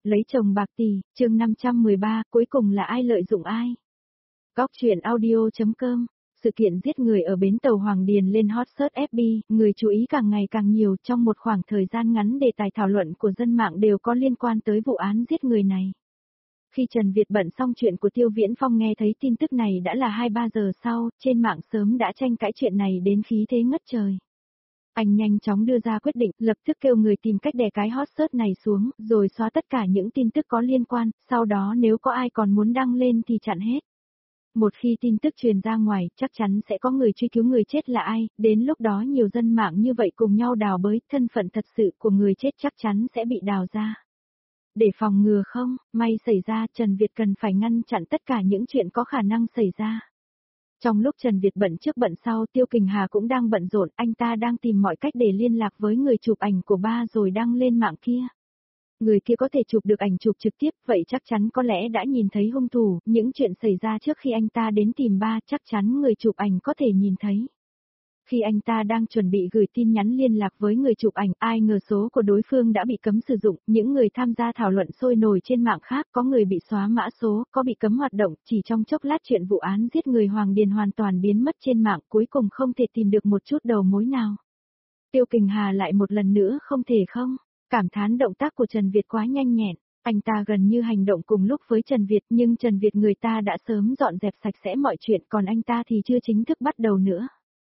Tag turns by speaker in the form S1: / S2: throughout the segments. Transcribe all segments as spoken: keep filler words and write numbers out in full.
S1: Lấy chồng bạc tỷ, chương năm trăm mười ba, cuối cùng là ai lợi dụng ai? Góc truyện audio chấm com. Sự kiện giết người ở bến tàu Hoàng Điền lên hot search ép bê, người chú ý càng ngày càng nhiều. Trong một khoảng thời gian ngắn, đề tài thảo luận của dân mạng đều có liên quan tới vụ án giết người này. Khi Trần Việt bận xong chuyện của Tiêu Viễn Phong nghe thấy tin tức này đã là hai ba giờ sau, trên mạng sớm đã tranh cãi chuyện này đến khí thế ngất trời. Anh nhanh chóng đưa ra quyết định, lập tức kêu người tìm cách đè cái hot search này xuống, rồi xóa tất cả những tin tức có liên quan, sau đó nếu có ai còn muốn đăng lên thì chặn hết. Một khi tin tức truyền ra ngoài, chắc chắn sẽ có người truy cứu người chết là ai, đến lúc đó nhiều dân mạng như vậy cùng nhau đào bới, thân phận thật sự của người chết chắc chắn sẽ bị đào ra. Để phòng ngừa không, may xảy ra, Trần Việt cần phải ngăn chặn tất cả những chuyện có khả năng xảy ra. Trong lúc Trần Việt bận trước bận sau, Tiêu Kình Hà cũng đang bận rộn, anh ta đang tìm mọi cách để liên lạc với người chụp ảnh của ba rồi đăng lên mạng kia. Người kia có thể chụp được ảnh chụp trực tiếp, vậy chắc chắn có lẽ đã nhìn thấy hung thủ, những chuyện xảy ra trước khi anh ta đến tìm ba, chắc chắn người chụp ảnh có thể nhìn thấy. Khi anh ta đang chuẩn bị gửi tin nhắn liên lạc với người chụp ảnh, ai ngờ số của đối phương đã bị cấm sử dụng, những người tham gia thảo luận sôi nổi trên mạng khác, có người bị xóa mã số, có bị cấm hoạt động, chỉ trong chốc lát chuyện vụ án giết người Hoàng Điền hoàn toàn biến mất trên mạng, cuối cùng không thể tìm được một chút đầu mối nào. Tiêu Kình Hà lại một lần nữa không thể không, cảm thán động tác của Trần Việt quá nhanh nhẹn, anh ta gần như hành động cùng lúc với Trần Việt, nhưng Trần Việt người ta đã sớm dọn dẹp sạch sẽ mọi chuyện, còn anh ta thì chưa chính thức bắt đầu nữa.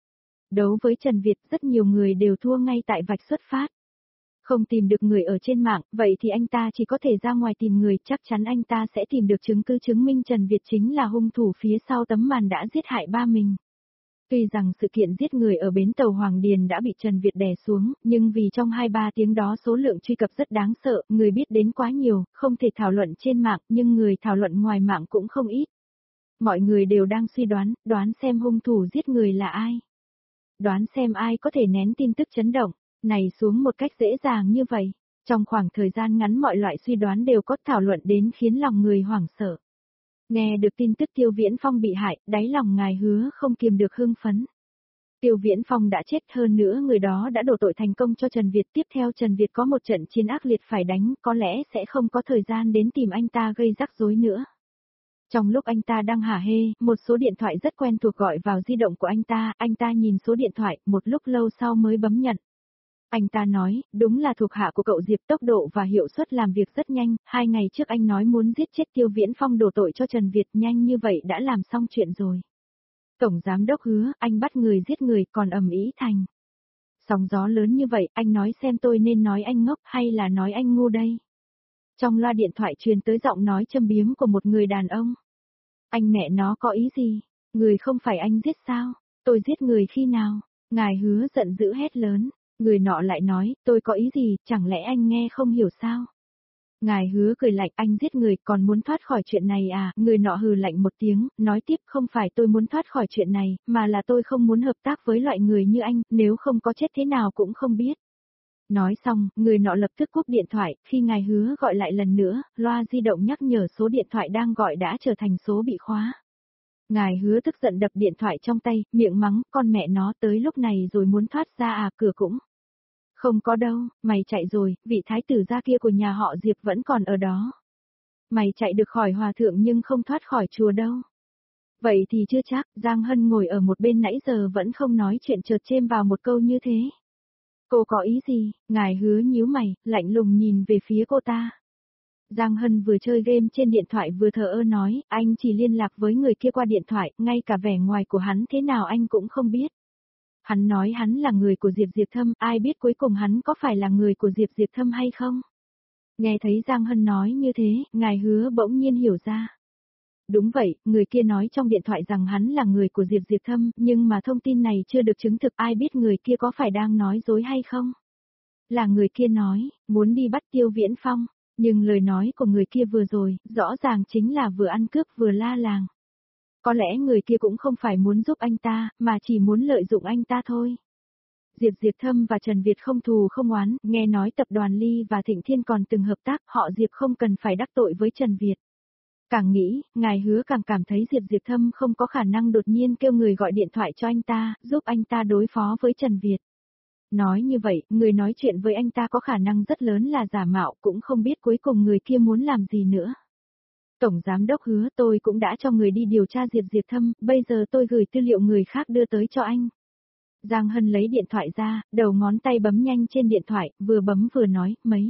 S1: Đấu với Trần Việt, rất nhiều người đều thua ngay tại vạch xuất phát. Không tìm được người ở trên mạng, vậy thì anh ta chỉ có thể ra ngoài tìm người, chắc chắn anh ta sẽ tìm được chứng cứ chứng minh Trần Việt chính là hung thủ phía sau tấm màn đã giết hại ba mình. Tuy rằng sự kiện giết người ở bến tàu Hoàng Điền đã bị Trần Việt đè xuống, nhưng vì trong hai ba tiếng đó số lượng truy cập rất đáng sợ, người biết đến quá nhiều, không thể thảo luận trên mạng, nhưng người thảo luận ngoài mạng cũng không ít. Mọi người đều đang suy đoán, đoán xem hung thủ giết người là ai. Đoán xem ai có thể nén tin tức chấn động này xuống một cách dễ dàng như vậy. Trong khoảng thời gian ngắn mọi loại suy đoán đều có thảo luận đến khiến lòng người hoảng sợ. Nghe được tin tức Tiêu Viễn Phong bị hại, đáy lòng ngài Hứa không kiềm được hưng phấn. Tiêu Viễn Phong đã chết, hơn nữa người đó đã đổ tội thành công cho Trần Việt. Tiếp theo Trần Việt có một trận chiến ác liệt phải đánh, có lẽ sẽ không có thời gian đến tìm anh ta gây rắc rối nữa. Trong lúc anh ta đang hả hê, một số điện thoại rất quen thuộc gọi vào di động của anh ta, anh ta nhìn số điện thoại, một lúc lâu sau mới bấm nhận. Anh ta nói, đúng là thuộc hạ của cậu Diệp, tốc độ và hiệu suất làm việc rất nhanh, hai ngày trước anh nói muốn giết chết Tiêu Viễn Phong đổ tội cho Trần Việt, nhanh như vậy đã làm xong chuyện rồi. Tổng giám đốc Hứa, anh bắt người giết người còn ầm ĩ thành. Sóng gió lớn như vậy, anh nói xem tôi nên nói anh ngốc hay là nói anh ngu đây? Trong loa điện thoại truyền tới giọng nói châm biếm của một người đàn ông. Anh mẹ nó có ý gì? Người không phải anh giết sao? Tôi giết người khi nào? Ngài Hứa giận dữ hét lớn. Người nọ lại nói, tôi có ý gì, chẳng lẽ anh nghe không hiểu sao? Ngài Hứa cười lạnh, anh giết người còn muốn thoát khỏi chuyện này à? Người nọ hừ lạnh một tiếng, nói tiếp, không phải tôi muốn thoát khỏi chuyện này, mà là tôi không muốn hợp tác với loại người như anh, nếu không có chết thế nào cũng không biết. Nói xong, người nọ lập tức cúp điện thoại, khi ngài Hứa gọi lại lần nữa, loa di động nhắc nhở số điện thoại đang gọi đã trở thành số bị khóa. Ngài Hứa tức giận đập điện thoại trong tay, miệng mắng, con mẹ nó tới lúc này rồi muốn thoát ra à, cửa cũng. Không có đâu, mày chạy rồi, vị thái tử gia kia của nhà họ Diệp vẫn còn ở đó. Mày chạy được khỏi hòa thượng nhưng không thoát khỏi chùa đâu. Vậy thì chưa chắc, Giang Hân ngồi ở một bên nãy giờ vẫn không nói chuyện chợt chêm vào một câu như thế. Cô có ý gì? Ngài Hứa nhíu mày, lạnh lùng nhìn về phía cô ta. Giang Hân vừa chơi game trên điện thoại vừa thờ ơ nói, anh chỉ liên lạc với người kia qua điện thoại, ngay cả vẻ ngoài của hắn thế nào anh cũng không biết. Hắn nói hắn là người của Diệp Diệp Thâm, ai biết cuối cùng hắn có phải là người của Diệp Diệp Thâm hay không? Nghe thấy Giang Hân nói như thế, ngài Hứa bỗng nhiên hiểu ra. Đúng vậy, người kia nói trong điện thoại rằng hắn là người của Diệp Diệp Thâm, nhưng mà thông tin này chưa được chứng thực, ai biết người kia có phải đang nói dối hay không? Là người kia nói, muốn đi bắt Tiêu Viễn Phong, nhưng lời nói của người kia vừa rồi, rõ ràng chính là vừa ăn cướp vừa la làng. Có lẽ người kia cũng không phải muốn giúp anh ta, mà chỉ muốn lợi dụng anh ta thôi. Diệp Diệp Thâm và Trần Việt không thù không oán, nghe nói tập đoàn Ly và Thịnh Thiên còn từng hợp tác, họ Diệp không cần phải đắc tội với Trần Việt. Càng nghĩ, ngài Hứa càng cảm thấy Diệp Diệp Thâm không có khả năng đột nhiên kêu người gọi điện thoại cho anh ta, giúp anh ta đối phó với Trần Việt. Nói như vậy, người nói chuyện với anh ta có khả năng rất lớn là giả mạo, cũng không biết cuối cùng người kia muốn làm gì nữa. Tổng giám đốc Hứa, tôi cũng đã cho người đi điều tra Diệp Diệp Thâm, bây giờ tôi gửi tư liệu người khác đưa tới cho anh. Giang Hân lấy điện thoại ra, đầu ngón tay bấm nhanh trên điện thoại, vừa bấm vừa nói, mấy.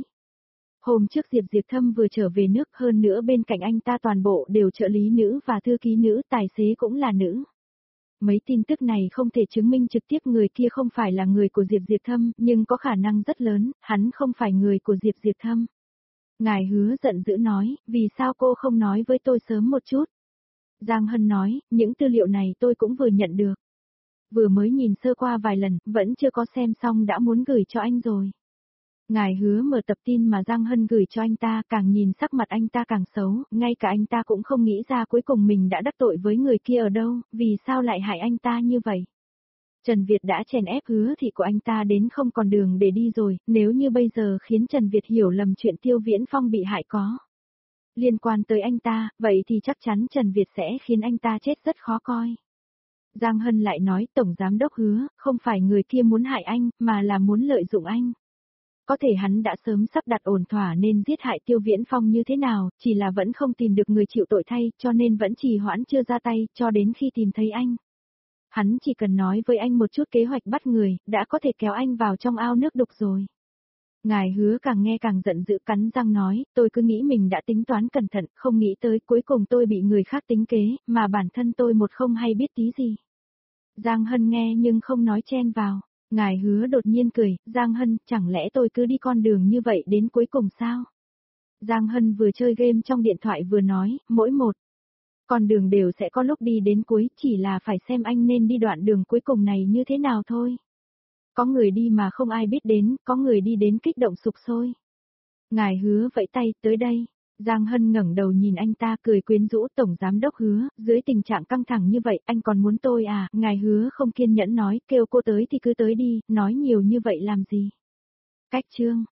S1: Hôm trước Diệp Diệp Thâm vừa trở về nước, hơn nữa bên cạnh anh ta toàn bộ đều trợ lý nữ và thư ký nữ, tài xế cũng là nữ. Mấy tin tức này không thể chứng minh trực tiếp người kia không phải là người của Diệp Diệp Thâm, nhưng có khả năng rất lớn, hắn không phải người của Diệp Diệp Thâm. Ngài Hứa giận dữ nói, vì sao cô không nói với tôi sớm một chút? Giang Hân nói, những tư liệu này tôi cũng vừa nhận được. Vừa mới nhìn sơ qua vài lần, vẫn chưa có xem xong đã muốn gửi cho anh rồi. Ngài Hứa mở tập tin mà Giang Hân gửi cho anh ta, càng nhìn sắc mặt anh ta càng xấu, ngay cả anh ta cũng không nghĩ ra cuối cùng mình đã đắc tội với người kia ở đâu, vì sao lại hại anh ta như vậy. Trần Việt đã chèn ép Hứa Thị của anh ta đến không còn đường để đi rồi, nếu như bây giờ khiến Trần Việt hiểu lầm chuyện Tiêu Viễn Phong bị hại có liên quan tới anh ta, vậy thì chắc chắn Trần Việt sẽ khiến anh ta chết rất khó coi. Giang Hân lại nói, Tổng Giám Đốc Hứa, không phải người kia muốn hại anh, mà là muốn lợi dụng anh. Có thể hắn đã sớm sắp đặt ổn thỏa nên giết hại Tiêu Viễn Phong như thế nào, chỉ là vẫn không tìm được người chịu tội thay, cho nên vẫn trì hoãn chưa ra tay, cho đến khi tìm thấy anh. Hắn chỉ cần nói với anh một chút kế hoạch bắt người, đã có thể kéo anh vào trong ao nước đục rồi. Ngài Hứa càng nghe càng giận dữ, cắn răng nói, tôi cứ nghĩ mình đã tính toán cẩn thận, không nghĩ tới cuối cùng tôi bị người khác tính kế, mà bản thân tôi một không hay biết tí gì. Giang Hân nghe nhưng không nói chen vào. Ngài Hứa đột nhiên cười, Giang Hân, chẳng lẽ tôi cứ đi con đường như vậy đến cuối cùng sao? Giang Hân vừa chơi game trong điện thoại vừa nói, mỗi một con đường đều sẽ có lúc đi đến cuối, chỉ là phải xem anh nên đi đoạn đường cuối cùng này như thế nào thôi. Có người đi mà không ai biết đến, có người đi đến kích động sục sôi. Ngài Hứa vẫy tay, tới đây. Giang Hân ngẩng đầu nhìn anh ta cười quyến rũ, Tổng Giám Đốc Hứa, dưới tình trạng căng thẳng như vậy, anh còn muốn tôi à? Ngài Hứa không kiên nhẫn nói, kêu cô tới thì cứ tới đi, nói nhiều như vậy làm gì? Cách chương.